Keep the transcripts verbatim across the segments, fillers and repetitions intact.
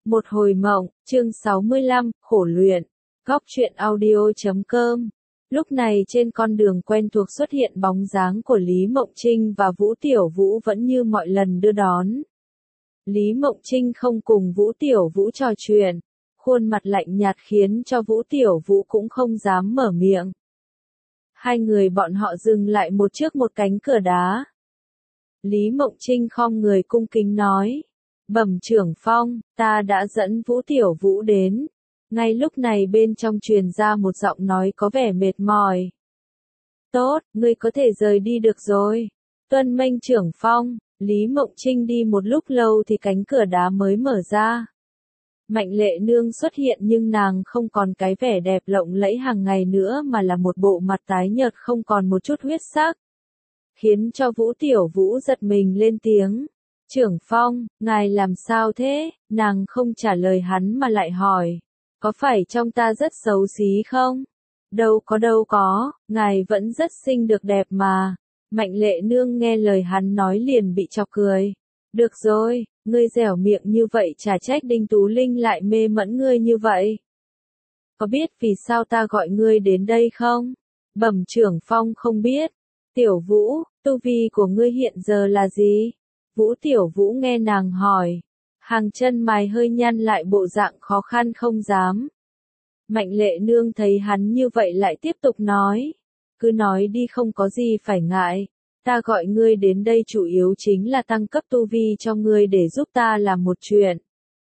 Một hồi mộng, chương sáu mươi lăm, khổ luyện. Góc truyện audio chấm com. Lúc này trên con đường quen thuộc xuất hiện bóng dáng của Lý Mộng Trinh và Vũ Tiểu Vũ vẫn như mọi lần đưa đón. Lý Mộng Trinh không cùng Vũ Tiểu Vũ trò chuyện, khuôn mặt lạnh nhạt khiến cho Vũ Tiểu Vũ cũng không dám mở miệng. Hai người bọn họ dừng lại một trước một cánh cửa đá. Lý Mộng Trinh khom người cung kính nói. Bẩm trưởng phong, ta đã dẫn Vũ Tiểu Vũ đến. Ngay lúc này bên trong truyền ra một giọng nói có vẻ mệt mỏi. Tốt, ngươi có thể rời đi được rồi. Tuân mệnh trưởng phong. Lý Mộng Trinh đi một lúc lâu thì cánh cửa đá mới mở ra. Mạnh Lệ Nương xuất hiện nhưng nàng không còn cái vẻ đẹp lộng lẫy hàng ngày nữa mà là một bộ mặt tái nhợt không còn một chút huyết sắc. Khiến cho Vũ Tiểu Vũ giật mình lên tiếng. Trưởng phong, ngài làm sao thế? Nàng không trả lời hắn mà lại hỏi. Có phải trong ta rất xấu xí không? Đâu có đâu có, ngài vẫn rất xinh được đẹp mà. Mạnh Lệ Nương nghe lời hắn nói liền bị chọc cười. Được rồi, ngươi dẻo miệng như vậy chả trách Đinh Tú Linh lại mê mẫn ngươi như vậy. Có biết vì sao ta gọi ngươi đến đây không? Bẩm trưởng phong không biết. Tiểu Vũ, tu vi của ngươi hiện giờ là gì? Vũ Tiểu Vũ nghe nàng hỏi. Hàng chân mày hơi nhăn lại bộ dạng khó khăn không dám. Mạnh Lệ Nương thấy hắn như vậy lại tiếp tục nói. Cứ nói đi không có gì phải ngại. Ta gọi ngươi đến đây chủ yếu chính là tăng cấp tu vi cho ngươi để giúp ta làm một chuyện.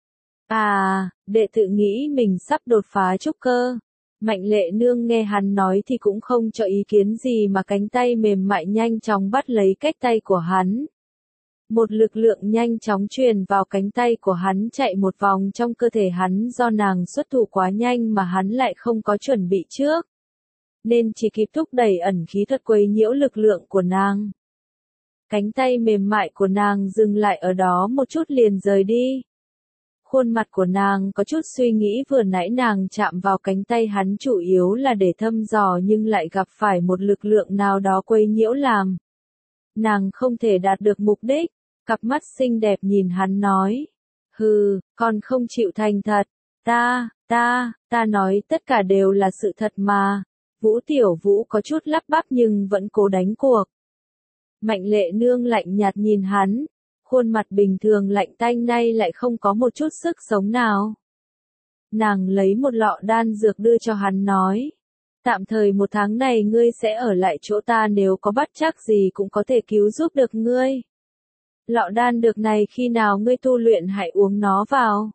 À, đệ tử nghĩ mình sắp đột phá trúc cơ. Mạnh Lệ Nương nghe hắn nói thì cũng không cho ý kiến gì mà cánh tay mềm mại nhanh chóng bắt lấy cách tay của hắn. Một lực lượng nhanh chóng truyền vào cánh tay của hắn chạy một vòng trong cơ thể hắn do nàng xuất thủ quá nhanh mà hắn lại không có chuẩn bị trước. Nên chỉ kịp thúc đẩy ẩn khí thuật quấy nhiễu lực lượng của nàng. Cánh tay mềm mại của nàng dừng lại ở đó một chút liền rời đi. Khuôn mặt của nàng có chút suy nghĩ vừa nãy nàng chạm vào cánh tay hắn chủ yếu là để thăm dò nhưng lại gặp phải một lực lượng nào đó quấy nhiễu làm. Nàng không thể đạt được mục đích. Cặp mắt xinh đẹp nhìn hắn nói. Hừ, còn không chịu thành thật. Ta, ta, ta nói tất cả đều là sự thật mà. Vũ Tiểu Vũ có chút lắp bắp nhưng vẫn cố đánh cuộc. Mạnh Lệ Nương lạnh nhạt nhìn hắn. Khuôn mặt bình thường lạnh tanh nay lại không có một chút sức sống nào. Nàng lấy một lọ đan dược đưa cho hắn nói. Tạm thời một tháng này ngươi sẽ ở lại chỗ ta nếu có bắt chắc gì cũng có thể cứu giúp được ngươi. Lọ đan dược này khi nào ngươi tu luyện hãy uống nó vào.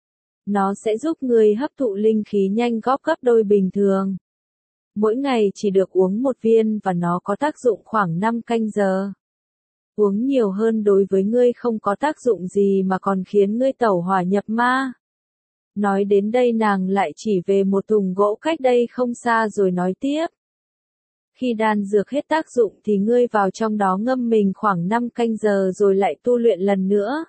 Nó sẽ giúp ngươi hấp thụ linh khí nhanh góp gấp đôi bình thường. Mỗi ngày chỉ được uống một viên và nó có tác dụng khoảng năm canh giờ. Uống nhiều hơn đối với ngươi không có tác dụng gì mà còn khiến ngươi tẩu hỏa nhập ma. Nói đến đây nàng lại chỉ về một thùng gỗ cách đây không xa rồi nói tiếp. Khi đan dược hết tác dụng thì ngươi vào trong đó ngâm mình khoảng năm canh giờ rồi lại tu luyện lần nữa.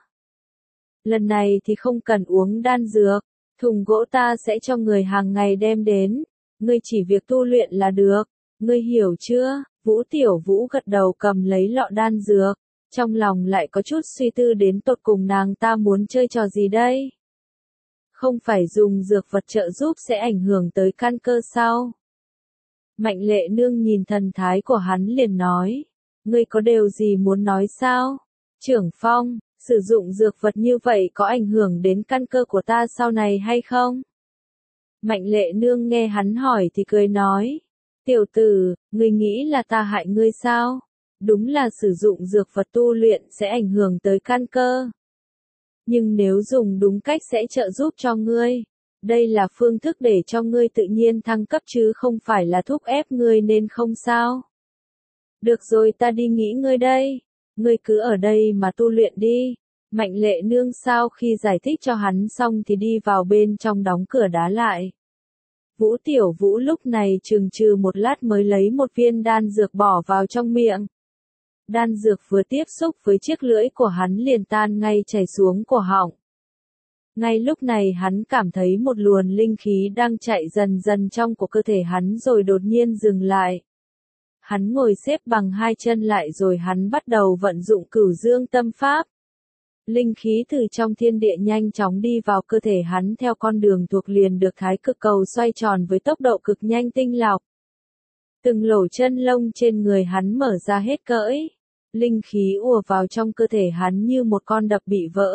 Lần này thì không cần uống đan dược, thùng gỗ ta sẽ cho người hàng ngày đem đến, ngươi chỉ việc tu luyện là được, ngươi hiểu chưa? Vũ Tiểu Vũ gật đầu cầm lấy lọ đan dược, trong lòng lại có chút suy tư đến tột cùng nàng ta muốn chơi trò gì đây? Không phải dùng dược vật trợ giúp sẽ ảnh hưởng tới căn cơ sao? Mạnh Lệ Nương nhìn thần thái của hắn liền nói. Ngươi có điều gì muốn nói sao? Trưởng phong, sử dụng dược vật như vậy có ảnh hưởng đến căn cơ của ta sau này hay không? Mạnh Lệ Nương nghe hắn hỏi thì cười nói. Tiểu tử, ngươi nghĩ là ta hại ngươi sao? Đúng là sử dụng dược vật tu luyện sẽ ảnh hưởng tới căn cơ. Nhưng nếu dùng đúng cách sẽ trợ giúp cho ngươi. Đây là phương thức để cho ngươi tự nhiên thăng cấp chứ không phải là thúc ép ngươi nên không sao. Được rồi ta đi nghỉ ngơi đây. Ngươi cứ ở đây mà tu luyện đi. Mạnh Lệ Nương sau khi giải thích cho hắn xong thì đi vào bên trong đóng cửa đá lại. Vũ Tiểu Vũ lúc này chừng chừ một lát mới lấy một viên đan dược bỏ vào trong miệng. Đan dược vừa tiếp xúc với chiếc lưỡi của hắn liền tan ngay chảy xuống cổ họng. Ngay lúc này hắn cảm thấy một luồng linh khí đang chạy dần dần trong của cơ thể hắn rồi đột nhiên dừng lại. Hắn ngồi xếp bằng hai chân lại rồi hắn bắt đầu vận dụng Cửu Dương Tâm Pháp. Linh khí từ trong thiên địa nhanh chóng đi vào cơ thể hắn theo con đường thuộc liền được thái cực cầu xoay tròn với tốc độ cực nhanh tinh lọc. Từng lỗ chân lông trên người hắn mở ra hết cỡi. Linh khí ùa vào trong cơ thể hắn như một con đập bị vỡ.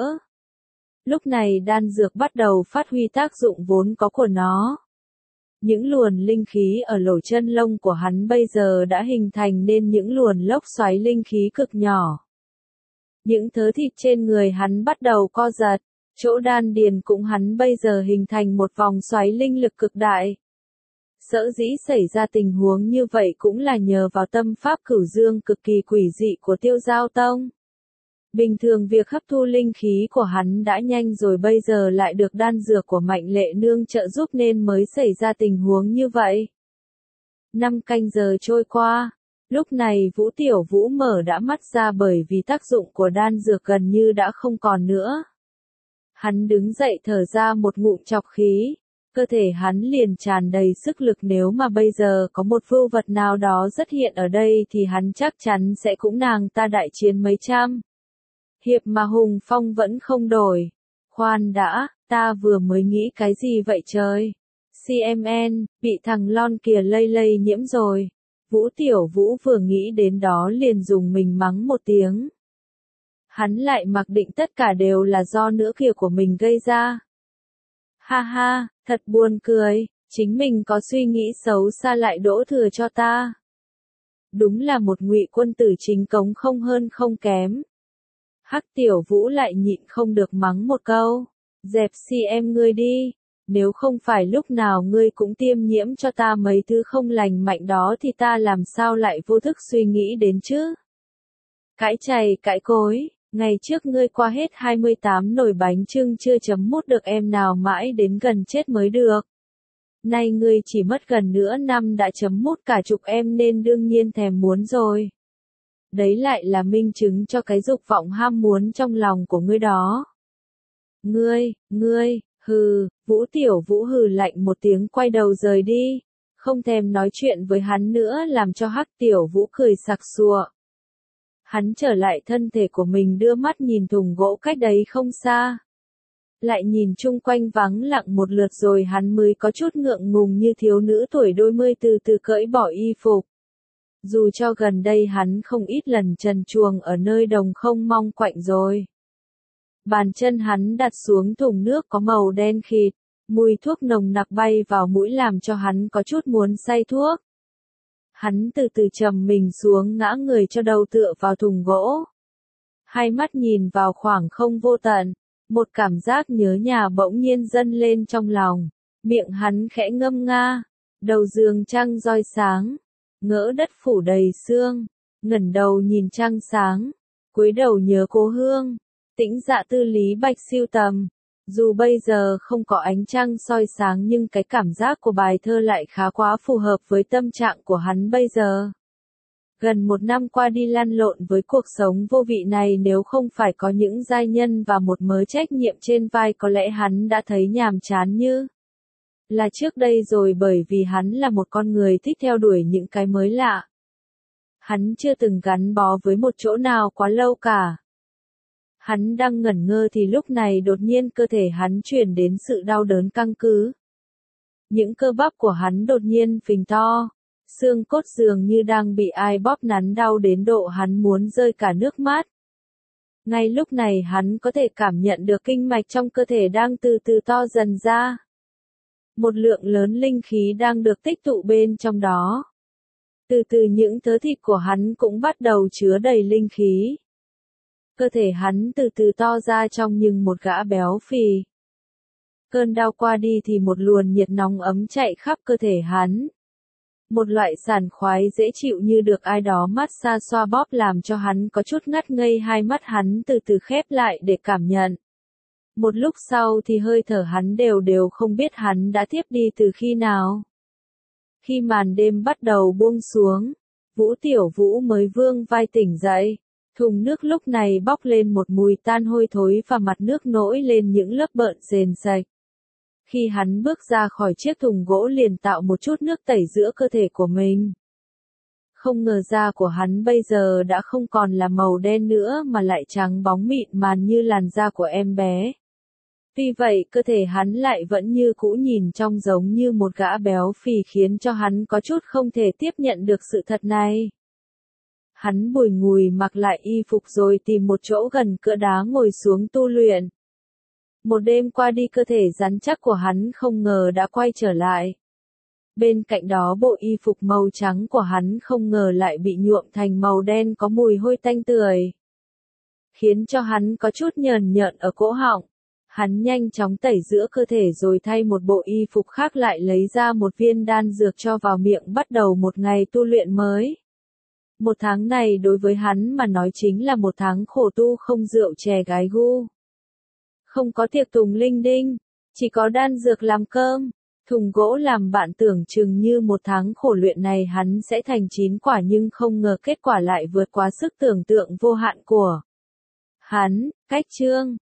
Lúc này đan dược bắt đầu phát huy tác dụng vốn có của nó. Những luồn linh khí ở lỗ chân lông của hắn bây giờ đã hình thành nên những luồn lốc xoáy linh khí cực nhỏ. Những thớ thịt trên người hắn bắt đầu co giật, chỗ đan điền cũng hắn bây giờ hình thành một vòng xoáy linh lực cực đại. Sở dĩ xảy ra tình huống như vậy cũng là nhờ vào tâm pháp cửu dương cực kỳ quỷ dị của Tiêu Giao Tông. Bình thường việc hấp thu linh khí của hắn đã nhanh rồi bây giờ lại được đan dược của Mạnh Lệ Nương trợ giúp nên mới xảy ra tình huống như vậy. Năm canh giờ trôi qua, lúc này Vũ Tiểu Vũ mở đã mắt ra bởi vì tác dụng của đan dược gần như đã không còn nữa. Hắn đứng dậy thở ra một ngụm trọc khí, cơ thể hắn liền tràn đầy sức lực, nếu mà bây giờ có một vưu vật nào đó xuất hiện ở đây thì hắn chắc chắn sẽ cũng nàng ta đại chiến mấy trăm. Hiệp mà hùng phong vẫn không đổi. Khoan đã, ta vừa mới nghĩ cái gì vậy trời? xê em en, bị thằng Lon kìa lây lây nhiễm rồi. Vũ Tiểu Vũ vừa nghĩ đến đó liền dùng mình mắng một tiếng. Hắn lại mặc định tất cả đều là do nữ kia của mình gây ra. Ha ha, thật buồn cười, chính mình có suy nghĩ xấu xa lại đổ thừa cho ta. Đúng là một ngụy quân tử chính cống không hơn không kém. Hắc Tiểu Vũ lại nhịn không được mắng một câu, dẹp xi em ngươi đi, nếu không phải lúc nào ngươi cũng tiêm nhiễm cho ta mấy thứ không lành mạnh đó thì ta làm sao lại vô thức suy nghĩ đến chứ. Cãi chày cãi cối, ngày trước ngươi qua hết hai mươi tám nồi bánh chưng chưa chấm mút được em nào mãi đến gần chết mới được. Nay ngươi chỉ mất gần nửa năm đã chấm mút cả chục em nên đương nhiên thèm muốn rồi. Đấy lại là minh chứng cho cái dục vọng ham muốn trong lòng của ngươi đó. Ngươi, ngươi, hừ, Vũ Tiểu Vũ hừ lạnh một tiếng quay đầu rời đi, không thèm nói chuyện với hắn nữa làm cho Hắc Tiểu Vũ cười sặc sụa. Hắn trở lại thân thể của mình đưa mắt nhìn thùng gỗ cách đấy không xa. Lại nhìn chung quanh vắng lặng một lượt rồi hắn mới có chút ngượng ngùng như thiếu nữ tuổi đôi mươi từ từ cởi bỏ y phục. Dù cho gần đây hắn không ít lần trần truồng ở nơi đồng không mong quạnh rồi. Bàn chân hắn đặt xuống thùng nước có màu đen khịt, mùi thuốc nồng nặc bay vào mũi làm cho hắn có chút muốn say thuốc. Hắn từ từ trầm mình xuống ngã người cho đầu tựa vào thùng gỗ. Hai mắt nhìn vào khoảng không vô tận, một cảm giác nhớ nhà bỗng nhiên dâng lên trong lòng, miệng hắn khẽ ngâm nga, đầu giường trăng roi sáng. Ngỡ đất phủ đầy sương, ngẩng đầu nhìn trăng sáng, cúi đầu nhớ cố hương, tĩnh dạ tư lý bạch siêu tầm. Dù bây giờ không có ánh trăng soi sáng nhưng cái cảm giác của bài thơ lại khá quá phù hợp với tâm trạng của hắn bây giờ. Gần một năm qua đi lăn lộn với cuộc sống vô vị này, nếu không phải có những giai nhân và một mớ trách nhiệm trên vai có lẽ hắn đã thấy nhàm chán như là trước đây rồi, bởi vì hắn là một con người thích theo đuổi những cái mới lạ. Hắn chưa từng gắn bó với một chỗ nào quá lâu cả. Hắn đang ngẩn ngơ thì lúc này đột nhiên cơ thể hắn truyền đến sự đau đớn căng cứ. Những cơ bắp của hắn đột nhiên phình to, xương cốt dường như đang bị ai bóp nắn đau đến độ hắn muốn rơi cả nước mắt. Ngay lúc này hắn có thể cảm nhận được kinh mạch trong cơ thể đang từ từ to dần ra. Một lượng lớn linh khí đang được tích tụ bên trong đó. Từ từ những thớ thịt của hắn cũng bắt đầu chứa đầy linh khí. Cơ thể hắn từ từ to ra trong nhưng một gã béo phì. Cơn đau qua đi thì một luồng nhiệt nóng ấm chạy khắp cơ thể hắn. Một loại sảng khoái dễ chịu như được ai đó massage xoa bóp làm cho hắn có chút ngắt ngây, hai mắt hắn từ từ khép lại để cảm nhận. Một lúc sau thì hơi thở hắn đều đều không biết hắn đã thiếp đi từ khi nào. Khi màn đêm bắt đầu buông xuống, Vũ Tiểu Vũ mới vương vai tỉnh dậy. Thùng nước lúc này bốc lên một mùi tan hôi thối và mặt nước nổi lên những lớp bợn sền sạch. Khi hắn bước ra khỏi chiếc thùng gỗ liền tạo một chút nước tẩy giữa cơ thể của mình. Không ngờ da của hắn bây giờ đã không còn là màu đen nữa mà lại trắng bóng mịn màn như làn da của em bé. Tuy vậy cơ thể hắn lại vẫn như cũ nhìn trông giống như một gã béo phì khiến cho hắn có chút không thể tiếp nhận được sự thật này. Hắn bùi ngùi mặc lại y phục rồi tìm một chỗ gần cửa đá ngồi xuống tu luyện. Một đêm qua đi cơ thể rắn chắc của hắn không ngờ đã quay trở lại. Bên cạnh đó bộ y phục màu trắng của hắn không ngờ lại bị nhuộm thành màu đen có mùi hôi tanh tưởi. Khiến cho hắn có chút nhờn nhợn ở cổ họng. Hắn nhanh chóng tẩy giữa cơ thể rồi thay một bộ y phục khác lại lấy ra một viên đan dược cho vào miệng bắt đầu một ngày tu luyện mới. Một tháng này đối với hắn mà nói chính là một tháng khổ tu không rượu chè gái gu. Không có tiệc tùng linh đinh, chỉ có đan dược làm cơm, thùng gỗ làm bạn. Tưởng chừng như một tháng khổ luyện này hắn sẽ thành chín quả nhưng không ngờ kết quả lại vượt quá sức tưởng tượng vô hạn của hắn. Cách chương